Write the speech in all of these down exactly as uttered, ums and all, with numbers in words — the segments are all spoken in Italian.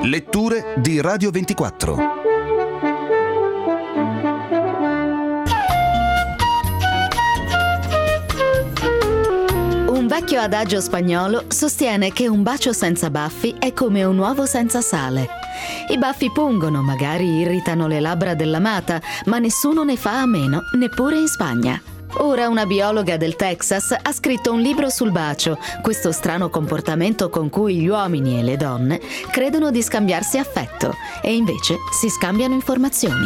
Letture di Radio ventiquattro. Un vecchio adagio spagnolo sostiene che un bacio senza baffi è come un uovo senza sale. I baffi pungono, magari irritano le labbra dell'amata, ma nessuno ne fa a meno, neppure in Spagna. Ora una biologa del Texas ha scritto un libro sul bacio, questo strano comportamento con cui gli uomini e le donne credono di scambiarsi affetto e invece si scambiano informazioni.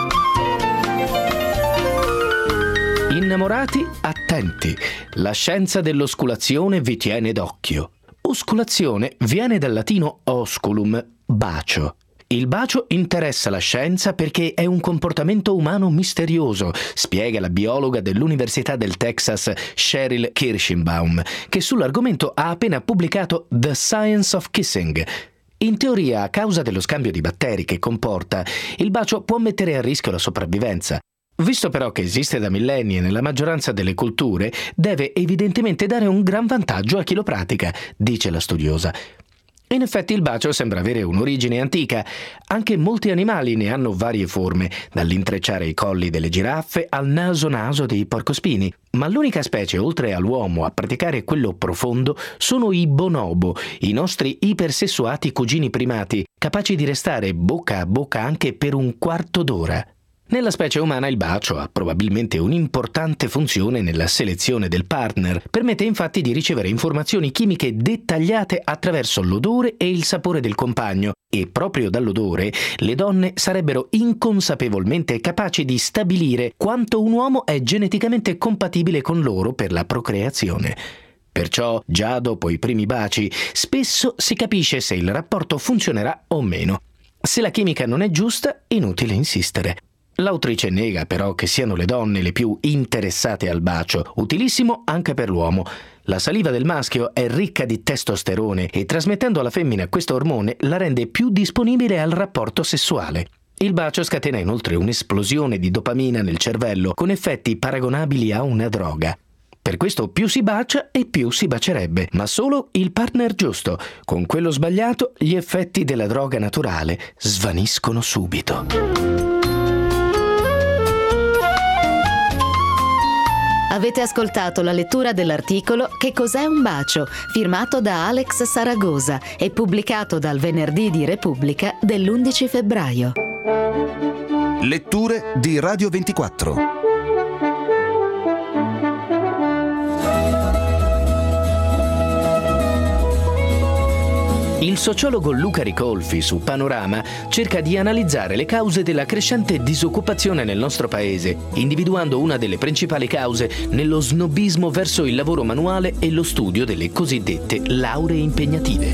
Innamorati, attenti, la scienza dell'osculazione vi tiene d'occhio. Osculazione viene dal latino osculum, bacio. Il bacio interessa la scienza perché è un comportamento umano misterioso, spiega la biologa dell'Università del Texas Cheryl Kirschenbaum, che sull'argomento ha appena pubblicato The Science of Kissing. In teoria, a causa dello scambio di batteri che comporta, il bacio può mettere a rischio la sopravvivenza. Visto però che esiste da millenni e nella maggioranza delle culture, deve evidentemente dare un gran vantaggio a chi lo pratica, dice la studiosa. In effetti il bacio sembra avere un'origine antica. Anche molti animali ne hanno varie forme, dall'intrecciare i colli delle giraffe al naso-naso dei porcospini. Ma l'unica specie, oltre all'uomo, a praticare quello profondo sono i bonobo, i nostri ipersessuati cugini primati, capaci di restare bocca a bocca anche per un quarto d'ora. Nella specie umana il bacio ha probabilmente un'importante funzione nella selezione del partner. Permette infatti di ricevere informazioni chimiche dettagliate attraverso l'odore e il sapore del compagno e proprio dall'odore le donne sarebbero inconsapevolmente capaci di stabilire quanto un uomo è geneticamente compatibile con loro per la procreazione. Perciò, già dopo i primi baci, spesso si capisce se il rapporto funzionerà o meno. Se la chimica non è giusta, inutile insistere. L'autrice nega però che siano le donne le più interessate al bacio, utilissimo anche per l'uomo. La saliva del maschio è ricca di testosterone e trasmettendo alla femmina questo ormone la rende più disponibile al rapporto sessuale. Il bacio scatena inoltre un'esplosione di dopamina nel cervello con effetti paragonabili a una droga. Per questo più si bacia e più si bacerebbe, ma solo il partner giusto. Con quello sbagliato gli effetti della droga naturale svaniscono subito. Avete ascoltato la lettura dell'articolo Che cos'è un bacio, firmato da Alex Saragosa e pubblicato dal Venerdì di Repubblica dell'undici febbraio. Letture di Radio ventiquattro. Il sociologo Luca Ricolfi su Panorama cerca di analizzare le cause della crescente disoccupazione nel nostro paese, individuando una delle principali cause nello snobismo verso il lavoro manuale e lo studio delle cosiddette lauree impegnative.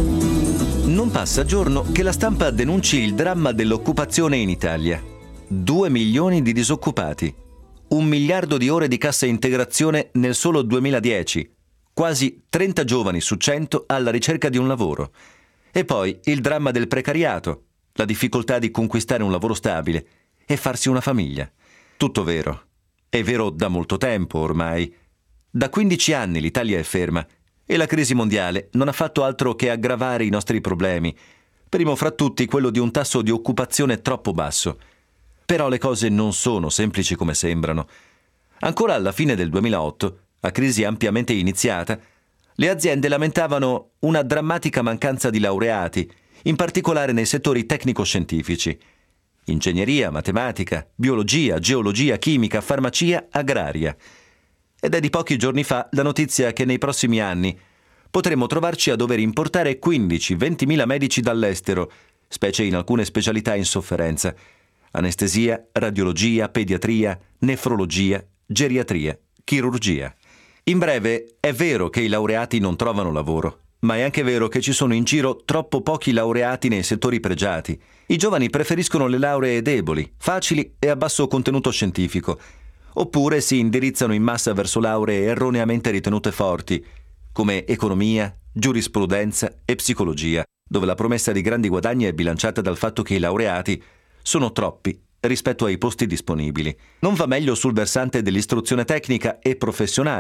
Non passa giorno che la stampa denunci il dramma dell'occupazione in Italia. Due milioni di disoccupati, un miliardo di ore di cassa integrazione nel solo duemiladieci, quasi trenta giovani su cento alla ricerca di un lavoro. E poi il dramma del precariato, la difficoltà di conquistare un lavoro stabile e farsi una famiglia. Tutto vero. È vero da molto tempo ormai. Da quindici anni l'Italia è ferma e la crisi mondiale non ha fatto altro che aggravare i nostri problemi. Primo fra tutti quello di un tasso di occupazione troppo basso. Però le cose non sono semplici come sembrano. Ancora alla fine del duemilaotto, a crisi ampiamente iniziata, le aziende lamentavano una drammatica mancanza di laureati, in particolare nei settori tecnico-scientifici. Ingegneria, matematica, biologia, geologia, chimica, farmacia, agraria. Ed è di pochi giorni fa la notizia che nei prossimi anni potremo trovarci a dover importare quindici ventimila medici dall'estero, specie in alcune specialità in sofferenza: anestesia, radiologia, pediatria, nefrologia, geriatria, chirurgia. In breve, è vero che i laureati non trovano lavoro, ma è anche vero che ci sono in giro troppo pochi laureati nei settori pregiati. I giovani preferiscono le lauree deboli, facili e a basso contenuto scientifico, oppure si indirizzano in massa verso lauree erroneamente ritenute forti, come economia, giurisprudenza e psicologia, dove la promessa di grandi guadagni è bilanciata dal fatto che i laureati sono troppi rispetto ai posti disponibili. Non va meglio sul versante dell'istruzione tecnica e professionale,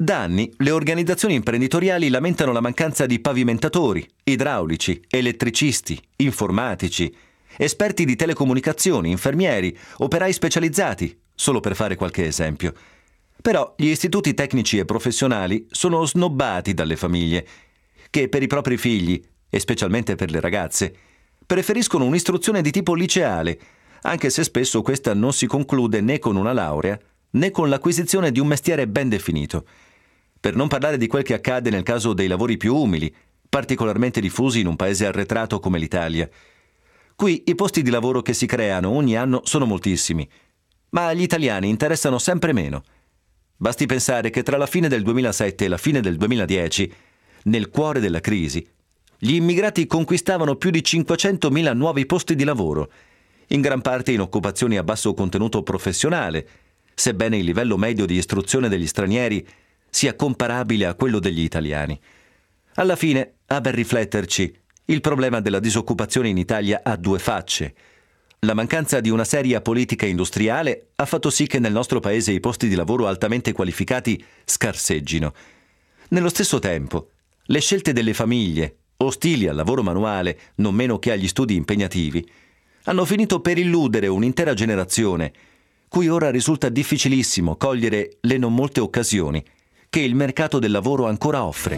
Da anni le organizzazioni imprenditoriali lamentano la mancanza di pavimentatori, idraulici, elettricisti, informatici, esperti di telecomunicazioni, infermieri, operai specializzati, solo per fare qualche esempio. Però gli istituti tecnici e professionali sono snobbati dalle famiglie, che per i propri figli, e specialmente per le ragazze, preferiscono un'istruzione di tipo liceale, anche se spesso questa non si conclude né con una laurea, né con l'acquisizione di un mestiere ben definito. Per non parlare di quel che accade nel caso dei lavori più umili, particolarmente diffusi in un paese arretrato come l'Italia. Qui i posti di lavoro che si creano ogni anno sono moltissimi, ma agli italiani interessano sempre meno. Basti pensare che tra la fine del duemilasette e la fine del duemiladieci, nel cuore della crisi, gli immigrati conquistavano più di cinquecentomila nuovi posti di lavoro, in gran parte in occupazioni a basso contenuto professionale, sebbene il livello medio di istruzione degli stranieri sia comparabile a quello degli italiani. Alla fine, a ben rifletterci, il problema della disoccupazione in Italia ha due facce. La mancanza di una seria politica industriale ha fatto sì che nel nostro paese i posti di lavoro altamente qualificati scarseggino. Nello stesso tempo, le scelte delle famiglie, ostili al lavoro manuale non meno che agli studi impegnativi, hanno finito per illudere un'intera generazione, cui ora risulta difficilissimo cogliere le non molte occasioni che il mercato del lavoro ancora offre.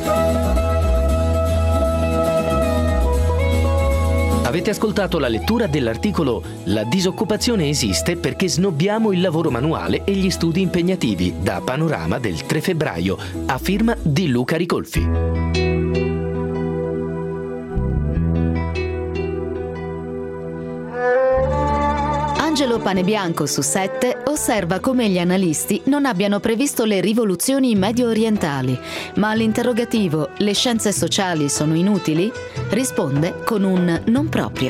Avete ascoltato la lettura dell'articolo La disoccupazione esiste perché snobbiamo il lavoro manuale e gli studi impegnativi, da Panorama del tre febbraio, a firma di Luca Ricolfi. Angelo Panebianco su sette osserva come gli analisti non abbiano previsto le rivoluzioni medio-orientali, ma all'interrogativo «le scienze sociali sono inutili?» risponde con un non proprio.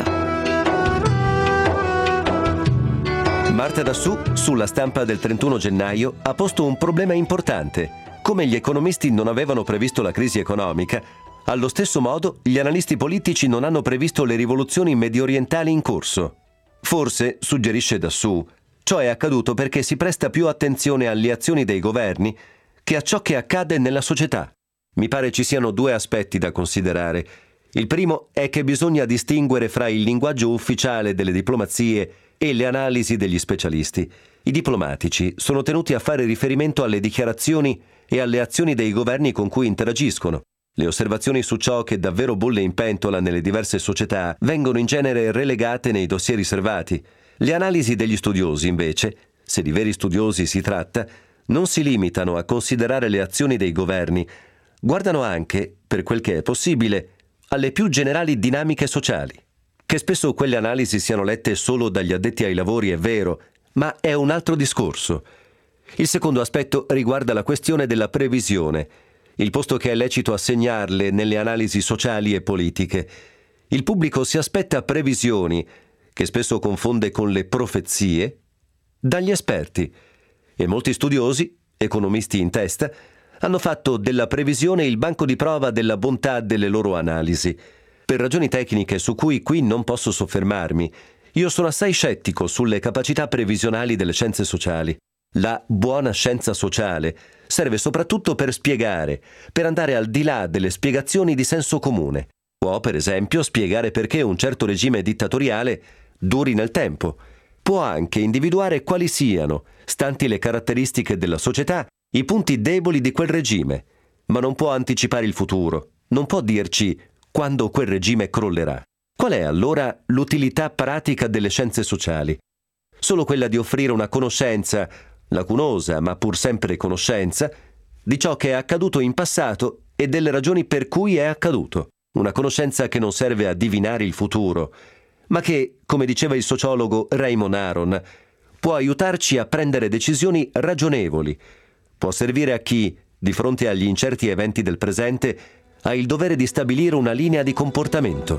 Marta Dassù, sulla Stampa del trentuno gennaio, ha posto un problema importante. Come gli economisti non avevano previsto la crisi economica, allo stesso modo gli analisti politici non hanno previsto le rivoluzioni medio-orientali in corso. Forse, suggerisce Dassù, ciò è accaduto perché si presta più attenzione alle azioni dei governi che a ciò che accade nella società. Mi pare ci siano due aspetti da considerare. Il primo è che bisogna distinguere fra il linguaggio ufficiale delle diplomazie e le analisi degli specialisti. I diplomatici sono tenuti a fare riferimento alle dichiarazioni e alle azioni dei governi con cui interagiscono. Le osservazioni su ciò che davvero bolle in pentola nelle diverse società vengono in genere relegate nei dossier riservati. Le analisi degli studiosi, invece, se di veri studiosi si tratta, non si limitano a considerare le azioni dei governi, guardano anche, per quel che è possibile, alle più generali dinamiche sociali. Che spesso quelle analisi siano lette solo dagli addetti ai lavori è vero, ma è un altro discorso. Il secondo aspetto riguarda la questione della previsione, il posto che è lecito assegnarle nelle analisi sociali e politiche. Il pubblico si aspetta previsioni, che spesso confonde con le profezie, dagli esperti, e molti studiosi, economisti in testa, hanno fatto della previsione il banco di prova della bontà delle loro analisi. Per ragioni tecniche su cui qui non posso soffermarmi, io sono assai scettico sulle capacità previsionali delle scienze sociali. La buona scienza sociale serve soprattutto per spiegare, per andare al di là delle spiegazioni di senso comune. Può, per esempio, spiegare perché un certo regime dittatoriale duri nel tempo. Può anche individuare quali siano, stanti le caratteristiche della società, i punti deboli di quel regime, ma non può anticipare il futuro, non può dirci quando quel regime crollerà. Qual è allora l'utilità pratica delle scienze sociali? Solo quella di offrire una conoscenza, lacunosa ma pur sempre conoscenza, di ciò che è accaduto in passato e delle ragioni per cui è accaduto. Una conoscenza che non serve a divinare il futuro, ma che, come diceva il sociologo Raymond Aron, può aiutarci a prendere decisioni ragionevoli, può servire a chi, di fronte agli incerti eventi del presente, ha il dovere di stabilire una linea di comportamento.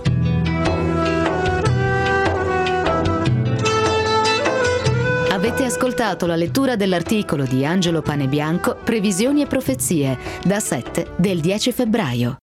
Avete ascoltato la lettura dell'articolo di Angelo Panebianco Previsioni e profezie, da sette del dieci febbraio.